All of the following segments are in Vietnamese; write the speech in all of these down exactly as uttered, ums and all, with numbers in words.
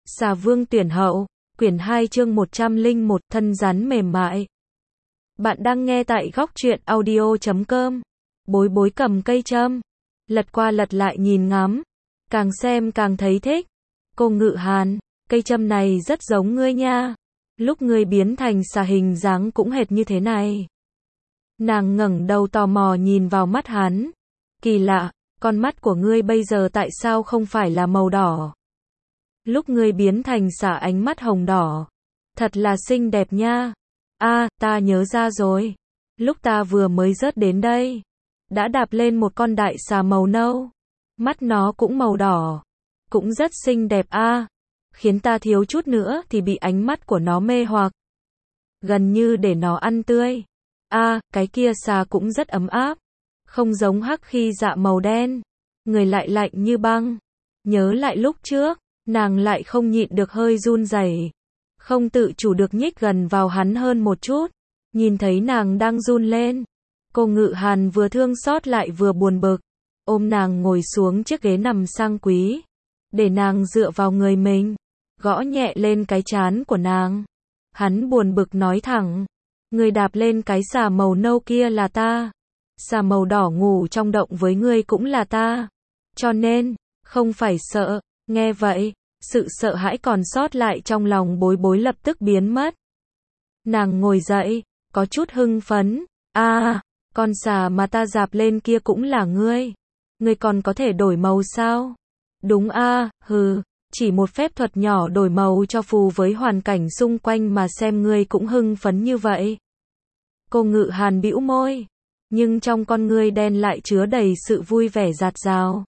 Xà vương tuyển hậu, quyển hai chương một trăm lẻ một, thân rắn mềm mại. Bạn đang nghe tại góc truyện audio chấm com. Bối bối cầm cây châm, lật qua lật lại nhìn ngắm, càng xem càng thấy thích. Cô Ngự Hàn, cây châm này rất giống ngươi nha. Lúc ngươi biến thành xà hình dáng cũng hệt như thế này. Nàng ngẩng đầu tò mò nhìn vào mắt hắn. Kỳ lạ, con mắt của ngươi bây giờ tại sao không phải là màu đỏ? Lúc ngươi biến thành xà ánh mắt hồng đỏ. Thật là xinh đẹp nha. A, à, ta nhớ ra rồi. Lúc ta vừa mới rớt đến đây, đã đạp lên một con đại xà màu nâu. Mắt nó cũng màu đỏ. Cũng rất xinh đẹp a. À, khiến ta thiếu chút nữa thì bị ánh mắt của nó mê hoặc. Gần như để nó ăn tươi. A, à, cái kia xà cũng rất ấm áp. Không giống hắc khi dạ màu đen. Người lại lạnh như băng. Nhớ lại lúc trước, nàng lại không nhịn được hơi run rẩy, không tự chủ được nhích gần vào hắn hơn một chút. Nhìn thấy nàng đang run lên, cô Ngự Hàn vừa thương xót lại vừa buồn bực, ôm nàng ngồi xuống chiếc ghế nằm sang quý, để nàng dựa vào người mình, gõ nhẹ lên cái trán của nàng. Hắn buồn bực nói thẳng, người đạp lên cái xà màu nâu kia là ta, xà màu đỏ ngủ trong động với ngươi cũng là ta, cho nên, không phải sợ. Nghe vậy, sự sợ hãi còn sót lại trong lòng bối bối lập tức biến mất. Nàng ngồi dậy, có chút hưng phấn. A, à, con xà mà ta dạp lên kia cũng là ngươi. Ngươi còn có thể đổi màu sao? Đúng a, à, hừ, chỉ một phép thuật nhỏ đổi màu cho phù với hoàn cảnh xung quanh mà xem ngươi cũng hưng phấn như vậy. Cô Ngự Hàn bĩu môi, nhưng trong con ngươi đen lại chứa đầy sự vui vẻ rạt rào.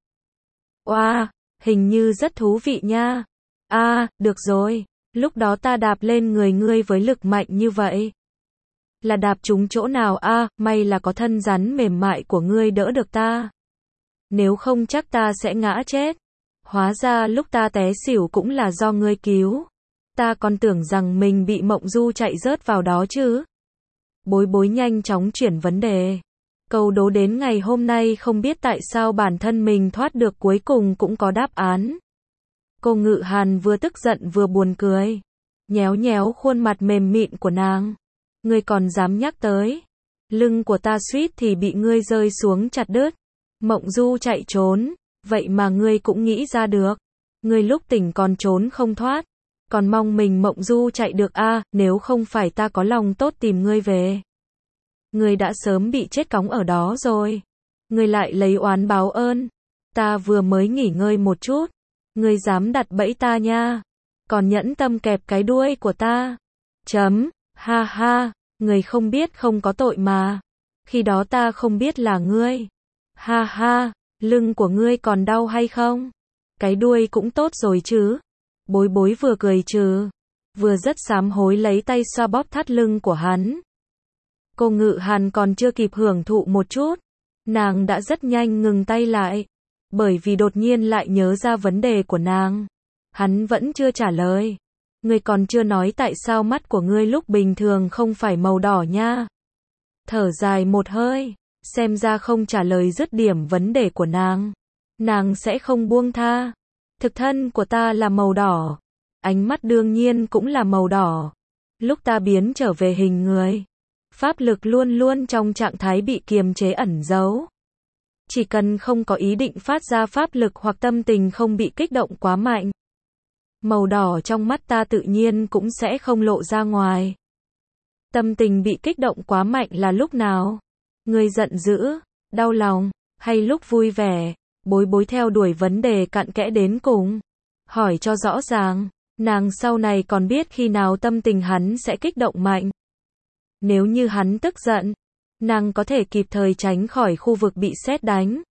Oa! Hình như rất thú vị nha. A, à, được rồi, lúc đó ta đạp lên người ngươi với lực mạnh như vậy. Là đạp trúng chỗ nào a, à, may là có thân rắn mềm mại của ngươi đỡ được ta. Nếu không chắc ta sẽ ngã chết. Hóa ra lúc ta té xỉu cũng là do ngươi cứu. Ta còn tưởng rằng mình bị mộng du chạy rớt vào đó chứ. Bối bối nhanh chóng chuyển vấn đề. Câu đố đến ngày hôm nay không biết tại sao bản thân mình thoát được cuối cùng cũng có đáp án. Cô Ngự Hàn vừa tức giận vừa buồn cười. Nhéo nhéo khuôn mặt mềm mịn của nàng. Ngươi còn dám nhắc tới. Lưng của ta suýt thì bị ngươi rơi xuống chặt đứt. Mộng du chạy trốn. Vậy mà ngươi cũng nghĩ ra được. Ngươi lúc tỉnh còn trốn không thoát. Còn mong mình mộng du chạy được a, à, nếu không phải ta có lòng tốt tìm ngươi về. Ngươi đã sớm bị chết cóng ở đó rồi. Ngươi lại lấy oán báo ơn. Ta vừa mới nghỉ ngơi một chút. Ngươi dám đặt bẫy ta nha. Còn nhẫn tâm kẹp cái đuôi của ta. Chấm, ha ha, ngươi không biết không có tội mà. Khi đó ta không biết là ngươi. Ha ha, lưng của ngươi còn đau hay không? Cái đuôi cũng tốt rồi chứ. Bối bối vừa cười trừ, vừa rất sám hối lấy tay xoa bóp thắt lưng của hắn. Cô Ngự Hàn còn chưa kịp hưởng thụ một chút, nàng đã rất nhanh ngừng tay lại, bởi vì đột nhiên lại nhớ ra vấn đề của nàng. Hắn vẫn chưa trả lời. Ngươi còn chưa nói tại sao mắt của ngươi lúc bình thường không phải màu đỏ nha. Thở dài một hơi, xem ra không trả lời dứt điểm vấn đề của nàng, nàng sẽ không buông tha. Thực thân của ta là màu đỏ, ánh mắt đương nhiên cũng là màu đỏ. Lúc ta biến trở về hình người, pháp lực luôn luôn trong trạng thái bị kiềm chế ẩn giấu. Chỉ cần không có ý định phát ra pháp lực hoặc tâm tình không bị kích động quá mạnh, màu đỏ trong mắt ta tự nhiên cũng sẽ không lộ ra ngoài. Tâm tình bị kích động quá mạnh là lúc nào? Ngươi giận dữ, đau lòng, hay lúc vui vẻ? Bối bối theo đuổi vấn đề cặn kẽ đến cùng. Hỏi cho rõ ràng, nàng sau này còn biết khi nào tâm tình hắn sẽ kích động mạnh. Nếu như hắn tức giận, nàng có thể kịp thời tránh khỏi khu vực bị sét đánh.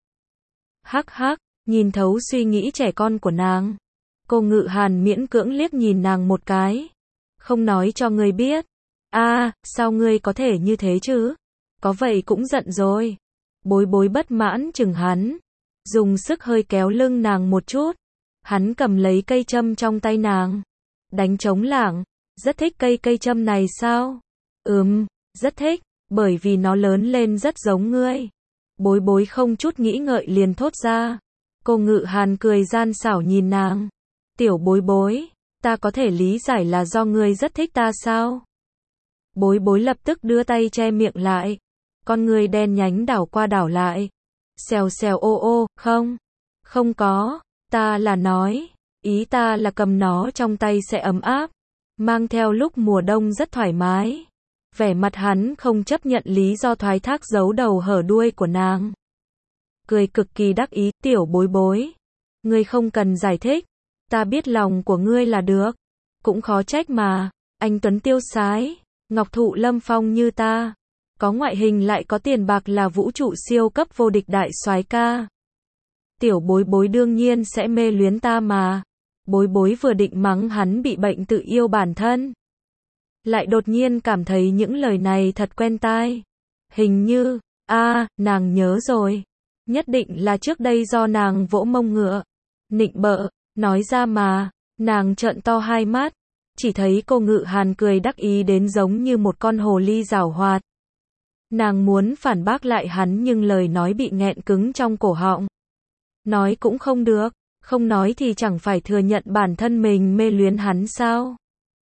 Hắc hắc, nhìn thấu suy nghĩ trẻ con của nàng. Cô Ngự Hàn miễn cưỡng liếc nhìn nàng một cái. Không nói cho ngươi biết. A, à, sao ngươi có thể như thế chứ? Có vậy cũng giận rồi. Bối bối bất mãn chừng hắn. Dùng sức hơi kéo lưng nàng một chút. Hắn cầm lấy cây châm trong tay nàng. Đánh trống lảng. Rất thích cây cây châm này sao? Ừm, rất thích, bởi vì nó lớn lên rất giống ngươi. Bối bối không chút nghĩ ngợi liền thốt ra. Cô Ngự Hàn cười gian xảo nhìn nàng. Tiểu bối bối, Ta có thể lý giải là do ngươi rất thích ta sao? Bối bối lập tức đưa tay che miệng lại. Con ngươi đen nhánh đảo qua đảo lại. Xèo xèo ô ô, không. Không có, ta là nói. Ý ta là cầm nó trong tay sẽ ấm áp. Mang theo lúc mùa đông rất thoải mái. Vẻ mặt hắn không chấp nhận lý do thoái thác giấu đầu hở đuôi của nàng. Cười cực kỳ đắc ý, tiểu bối bối. Ngươi không cần giải thích. Ta biết lòng của ngươi là được. Cũng khó trách mà. Anh Tuấn tiêu sái. Ngọc thụ lâm phong như ta. Có ngoại hình lại có tiền bạc là vũ trụ siêu cấp vô địch đại soái ca. Tiểu bối bối đương nhiên sẽ mê luyến ta mà. Bối bối vừa định mắng hắn bị bệnh tự yêu bản thân. Lại đột nhiên cảm thấy những lời này thật quen tai. Hình như, a à, nàng nhớ rồi. Nhất định là trước đây do nàng vỗ mông ngựa. Nịnh bợ, nói ra mà. Nàng trợn to hai mắt. Chỉ thấy cô Ngự Hàn cười đắc ý đến giống như một con hồ ly giảo hoạt. Nàng muốn phản bác lại hắn nhưng lời nói bị nghẹn cứng trong cổ họng. Nói cũng không được, không nói thì chẳng phải thừa nhận bản thân mình mê luyến hắn sao?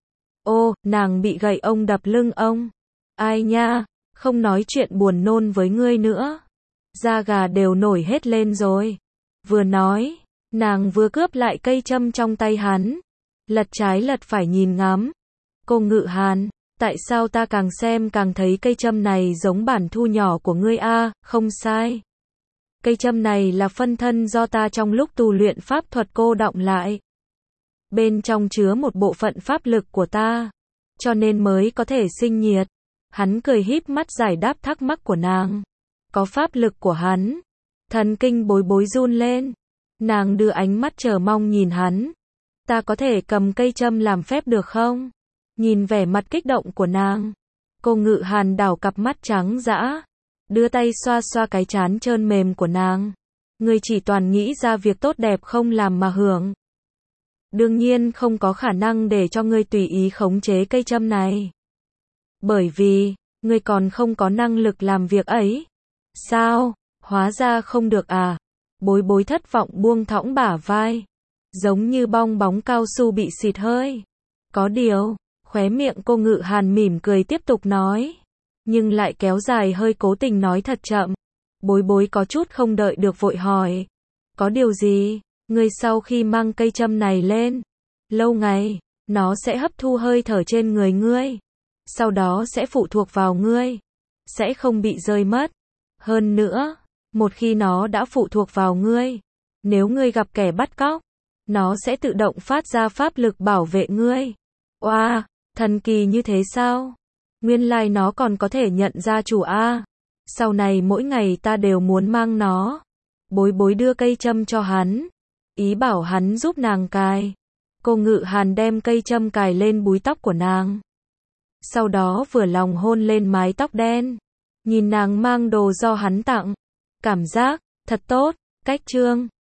Ô, nàng bị gậy ông đập lưng ông. Ai nha, không nói chuyện buồn nôn với ngươi nữa. Da gà đều nổi hết lên rồi. Vừa nói, nàng vừa cướp lại cây châm trong tay hắn. Lật trái lật phải nhìn ngắm. Cô Ngự Hàn, tại sao ta càng xem càng thấy cây châm này giống bản thu nhỏ của ngươi a? Không sai. Cây châm này là phân thân do ta trong lúc tu luyện pháp thuật cô đọng lại. Bên trong chứa một bộ phận pháp lực của ta, cho nên mới có thể sinh nhiệt. Hắn cười híp mắt giải đáp thắc mắc của nàng. Có pháp lực của hắn. Thần kinh bối bối run lên. Nàng đưa ánh mắt chờ mong nhìn hắn. Ta có thể cầm cây châm làm phép được không? Nhìn vẻ mặt kích động của nàng. Cô Ngự Hàn đảo cặp mắt trắng dã. Đưa tay xoa xoa cái trán trơn mềm của nàng. Ngươi chỉ toàn nghĩ ra việc tốt đẹp không làm mà hưởng. Đương nhiên không có khả năng để cho ngươi tùy ý khống chế cây châm này. Bởi vì, ngươi còn không có năng lực làm việc ấy. Sao? Hóa ra không được à? Bối bối thất vọng buông thõng bả vai. Giống như bong bóng cao su bị xịt hơi. Có điều, khóe miệng cô Ngự Hàn mỉm cười tiếp tục nói. Nhưng lại kéo dài hơi cố tình nói thật chậm. Bối bối có chút không đợi được vội hỏi. Có điều gì? Ngươi sau khi mang cây châm này lên, lâu ngày, nó sẽ hấp thu hơi thở trên người ngươi. Sau đó sẽ phụ thuộc vào ngươi. Sẽ không bị rơi mất. Hơn nữa, một khi nó đã phụ thuộc vào ngươi, nếu ngươi gặp kẻ bắt cóc, nó sẽ tự động phát ra pháp lực bảo vệ ngươi. Oa, wow, thần kỳ như thế sao? Nguyên lai like nó còn có thể nhận ra chủ a. Sau này mỗi ngày ta đều muốn mang nó. Bối bối đưa cây châm cho hắn. Ý bảo hắn giúp nàng cài. Cô Ngự Hàn đem cây châm cài lên búi tóc của nàng. Sau đó vừa lòng hôn lên mái tóc đen. Nhìn nàng mang đồ do hắn tặng. Cảm giác, thật tốt, cách trương.